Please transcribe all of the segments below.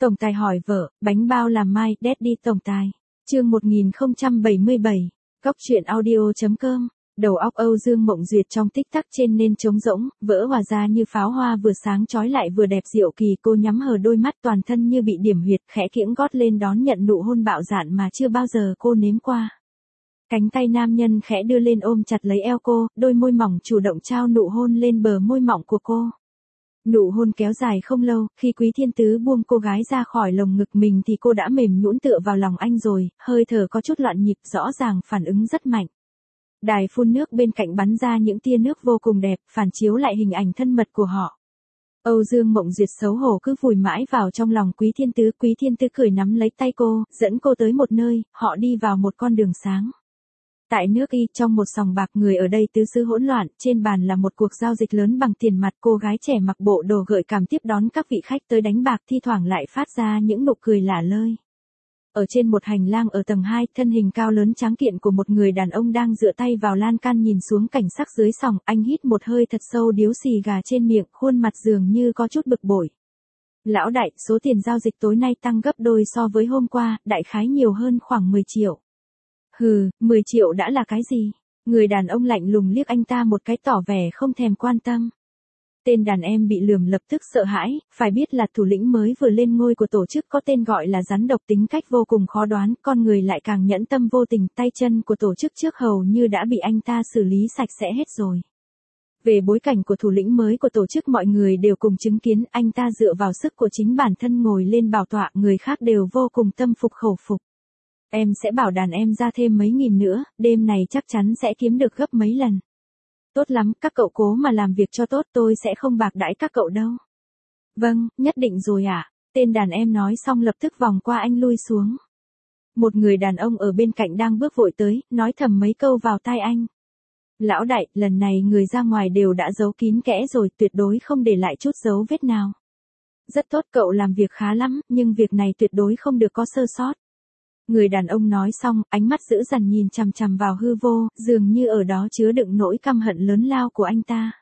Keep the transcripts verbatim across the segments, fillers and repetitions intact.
Tổng tài hỏi vợ, bánh bao làm mai, Daddy tổng tài. Chương một nghìn không trăm bảy mươi bảy. Góc truyện audio chấm com. Đầu óc Âu Dương Mộng Duyệt trong tích tắc trên nên trống rỗng, vỡ hòa ra như pháo hoa vừa sáng chói lại vừa đẹp diệu kỳ. Cô nhắm hờ đôi mắt toàn thân như bị điểm huyệt, khẽ kiễng gót lên đón nhận nụ hôn bạo dạn mà chưa bao giờ cô nếm qua. Cánh tay nam nhân khẽ đưa lên ôm chặt lấy eo cô, đôi môi mỏng chủ động trao nụ hôn lên bờ môi mỏng của cô. Nụ hôn kéo dài không lâu, khi Quý Thiên Tứ buông cô gái ra khỏi lồng ngực mình thì cô đã mềm nhũn tựa vào lòng anh rồi, hơi thở có chút loạn nhịp, rõ ràng phản ứng rất mạnh. Đài phun nước bên cạnh bắn ra những tia nước vô cùng đẹp, phản chiếu lại hình ảnh thân mật của họ. Âu Dương Mộng Duyệt xấu hổ cứ vùi mãi vào trong lòng Quý Thiên Tứ. Quý Thiên Tứ cười nắm lấy tay cô, dẫn cô tới một nơi, họ đi vào một con đường sáng. Tại nước Y, trong một sòng bạc, người ở đây tứ xứ hỗn loạn, trên bàn là một cuộc giao dịch lớn bằng tiền mặt. Cô gái trẻ mặc bộ đồ gợi cảm tiếp đón các vị khách tới đánh bạc, thi thoảng lại phát ra những nụ cười lả lơi. Ở trên một hành lang ở tầng hai, thân hình cao lớn tráng kiện của một người đàn ông đang dựa tay vào lan can nhìn xuống cảnh sắc dưới sòng. Anh hít một hơi thật sâu, điếu xì gà trên miệng, khuôn mặt dường như có chút bực bội. Lão đại, số tiền giao dịch tối nay tăng gấp đôi so với hôm qua, đại khái nhiều hơn khoảng mười triệu. Hừ, mười triệu đã là cái gì? Người đàn ông lạnh lùng liếc anh ta một cái tỏ vẻ không thèm quan tâm. Tên đàn em bị lườm lập tức sợ hãi, phải biết là thủ lĩnh mới vừa lên ngôi của tổ chức có tên gọi là rắn độc, tính cách vô cùng khó đoán, con người lại càng nhẫn tâm vô tình, tay chân của tổ chức trước hầu như đã bị anh ta xử lý sạch sẽ hết rồi. Về bối cảnh của thủ lĩnh mới của tổ chức mọi người đều cùng chứng kiến, anh ta dựa vào sức của chính bản thân ngồi lên bảo tọa, người khác đều vô cùng tâm phục khẩu phục. Em sẽ bảo đàn em ra thêm mấy nghìn nữa, đêm này chắc chắn sẽ kiếm được gấp mấy lần. Tốt lắm, các cậu cố mà làm việc cho tốt, tôi sẽ không bạc đãi các cậu đâu. Vâng, nhất định rồi ạ. À? Tên đàn em nói xong lập tức vòng qua anh lui xuống. Một người đàn ông ở bên cạnh đang bước vội tới, nói thầm mấy câu vào tai anh. Lão đại, lần này người ra ngoài đều đã giấu kín kẽ rồi, tuyệt đối không để lại chút dấu vết nào. Rất tốt, cậu làm việc khá lắm, nhưng việc này tuyệt đối không được có sơ sót. Người đàn ông nói xong, ánh mắt dữ dằn nhìn chằm chằm vào hư vô, dường như ở đó chứa đựng nỗi căm hận lớn lao của anh ta.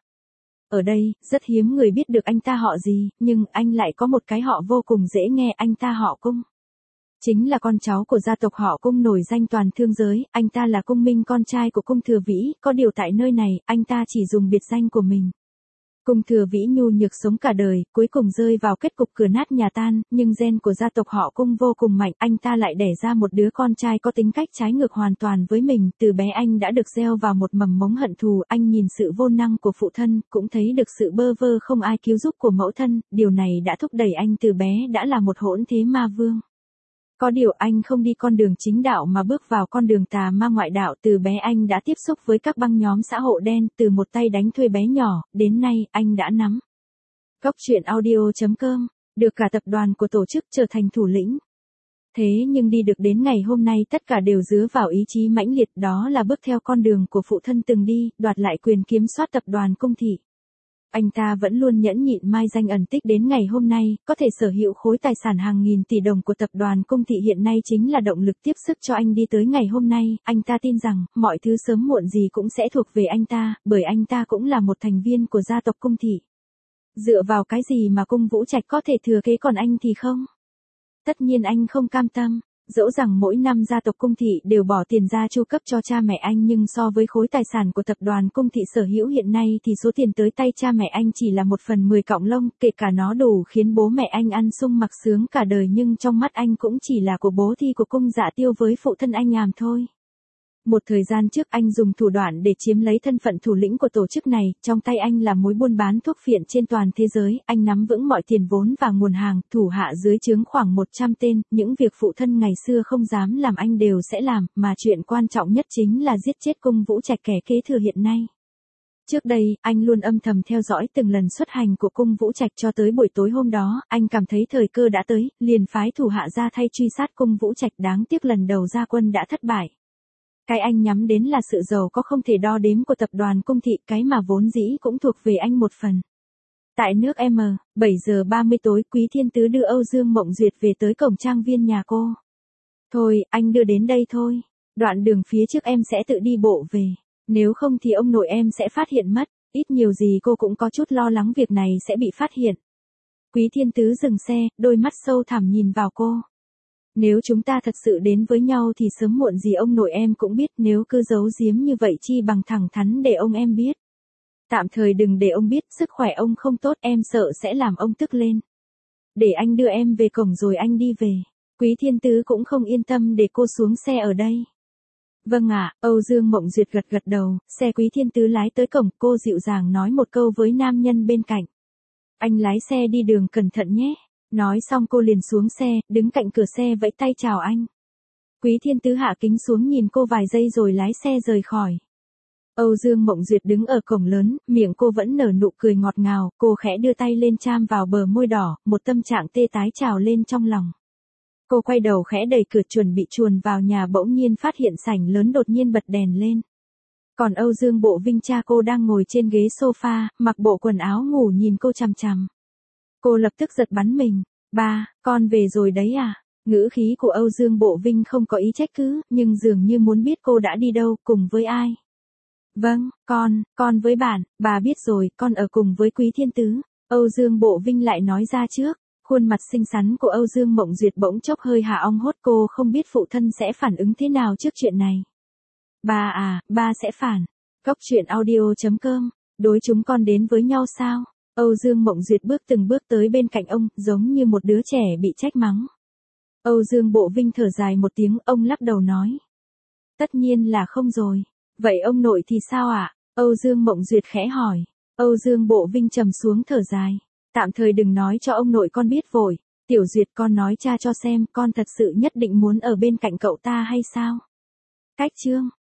Ở đây, rất hiếm người biết được anh ta họ gì, nhưng anh lại có một cái họ vô cùng dễ nghe, anh ta họ Cung. Chính là con cháu của gia tộc họ Cung nổi danh toàn thương giới, anh ta là Cung Minh, con trai của Cung Thừa Vĩ, có điều tại nơi này, anh ta chỉ dùng biệt danh của mình. Cung Thừa Vĩ nhu nhược sống cả đời, cuối cùng rơi vào kết cục cửa nát nhà tan, nhưng gen của gia tộc họ Cung vô cùng mạnh, anh ta lại đẻ ra một đứa con trai có tính cách trái ngược hoàn toàn với mình, từ bé anh đã được gieo vào một mầm mống hận thù, anh nhìn sự vô năng của phụ thân, cũng thấy được sự bơ vơ không ai cứu giúp của mẫu thân, điều này đã thúc đẩy anh từ bé đã là một hỗn thế ma vương. Có điều anh không đi con đường chính đạo mà bước vào con đường tà ma ngoại đạo, từ bé anh đã tiếp xúc với các băng nhóm xã hội đen, từ một tay đánh thuê bé nhỏ, đến nay, anh đã nắm. Góc truyện audio chấm com, được cả tập đoàn của tổ chức trở thành thủ lĩnh. Thế nhưng đi được đến ngày hôm nay tất cả đều dứa vào ý chí mãnh liệt, đó là bước theo con đường của phụ thân từng đi, đoạt lại quyền kiểm soát tập đoàn Cung Thị. Anh ta vẫn luôn nhẫn nhịn mai danh ẩn tích đến ngày hôm nay, có thể sở hữu khối tài sản hàng nghìn tỷ đồng của tập đoàn Cung Thị hiện nay chính là động lực tiếp sức cho anh đi tới ngày hôm nay. Anh ta tin rằng, mọi thứ sớm muộn gì cũng sẽ thuộc về anh ta, bởi anh ta cũng là một thành viên của gia tộc Cung Thị. Dựa vào cái gì mà Cung Vũ Trạch có thể thừa kế còn anh thì không? Tất nhiên anh không cam tâm. Dẫu rằng mỗi năm gia tộc Cung Thị đều bỏ tiền ra chu cấp cho cha mẹ anh, nhưng so với khối tài sản của tập đoàn Cung Thị sở hữu hiện nay thì số tiền tới tay cha mẹ anh chỉ là một phần mười cọng lông, kể cả nó đủ khiến bố mẹ anh ăn sung mặc sướng cả đời, nhưng trong mắt anh cũng chỉ là của bố thí của Cung Dạ Tiêu với phụ thân anh àm thôi. Một thời gian trước anh dùng thủ đoạn để chiếm lấy thân phận thủ lĩnh của tổ chức này, trong tay anh là mối buôn bán thuốc phiện trên toàn thế giới, anh nắm vững mọi tiền vốn và nguồn hàng, thủ hạ dưới trướng khoảng một trăm tên, những việc phụ thân ngày xưa không dám làm anh đều sẽ làm, mà chuyện quan trọng nhất chính là giết chết Cung Vũ Trạch, kẻ kế thừa hiện nay. Trước đây, anh luôn âm thầm theo dõi từng lần xuất hành của Cung Vũ Trạch, cho tới buổi tối hôm đó, anh cảm thấy thời cơ đã tới, liền phái thủ hạ ra thay truy sát Cung Vũ Trạch, đáng tiếc lần đầu ra quân đã thất bại. Cái anh nhắm đến là sự giàu có không thể đo đếm của tập đoàn Cung Thị, cái mà vốn dĩ cũng thuộc về anh một phần. Tại nước M, bảy giờ ba mươi tối, Quý Thiên Tứ đưa Âu Dương Mộng Duyệt về tới cổng trang viên nhà cô. Thôi, anh đưa đến đây thôi. Đoạn đường phía trước em sẽ tự đi bộ về. Nếu không thì ông nội em sẽ phát hiện mất. Ít nhiều gì cô cũng có chút lo lắng việc này sẽ bị phát hiện. Quý Thiên Tứ dừng xe, đôi mắt sâu thẳm nhìn vào cô. Nếu chúng ta thật sự đến với nhau thì sớm muộn gì ông nội em cũng biết, nếu cứ giấu giếm như vậy chi bằng thẳng thắn để ông em biết. Tạm thời đừng để ông biết, sức khỏe ông không tốt, em sợ sẽ làm ông tức lên. Để anh đưa em về cổng rồi anh đi về. Quý Thiên Tứ cũng không yên tâm để cô xuống xe ở đây. Vâng ạ, Âu Dương Mộng Duyệt gật gật đầu, xe Quý Thiên Tứ lái tới cổng, cô dịu dàng nói một câu với nam nhân bên cạnh. Anh lái xe đi đường cẩn thận nhé. Nói xong cô liền xuống xe, đứng cạnh cửa xe vẫy tay chào anh. Quý Thiên Tứ hạ kính xuống nhìn cô vài giây rồi lái xe rời khỏi. Âu Dương Mộng Duyệt đứng ở cổng lớn, miệng cô vẫn nở nụ cười ngọt ngào, cô khẽ đưa tay lên cham vào bờ môi đỏ, một tâm trạng tê tái trào lên trong lòng. Cô quay đầu khẽ đẩy cửa chuẩn bị chuồn vào nhà, bỗng nhiên phát hiện sảnh lớn đột nhiên bật đèn lên. Còn Âu Dương Bộ Vinh cha cô đang ngồi trên ghế sofa, mặc bộ quần áo ngủ nhìn cô chằm chằm. Cô lập tức giật bắn mình. Ba, con về rồi đấy à? Ngữ khí của Âu Dương Bộ Vinh không có ý trách cứ, nhưng dường như muốn biết cô đã đi đâu, cùng với ai. Vâng, con, con với bạn, bà biết rồi, con ở cùng với Quý Thiên Tứ. Âu Dương Bộ Vinh lại nói ra trước. Khuôn mặt xinh xắn của Âu Dương Mộng Duyệt bỗng chốc hơi hạ ong hốt, cô không biết phụ thân sẽ phản ứng thế nào trước chuyện này. Ba à, ba sẽ phản. Cóc truyện audio chấm com, đối chúng con đến với nhau sao? Âu Dương Mộng Duyệt bước từng bước tới bên cạnh ông, giống như một đứa trẻ bị trách mắng. Âu Dương Bộ Vinh thở dài một tiếng, ông lắc đầu nói. Tất nhiên là không rồi. Vậy ông nội thì sao ạ? À? Âu Dương Mộng Duyệt khẽ hỏi. Âu Dương Bộ Vinh trầm xuống thở dài. Tạm thời đừng nói cho ông nội con biết vội. Tiểu Duyệt, con nói cha cho xem, con thật sự nhất định muốn ở bên cạnh cậu ta hay sao? Cách chương.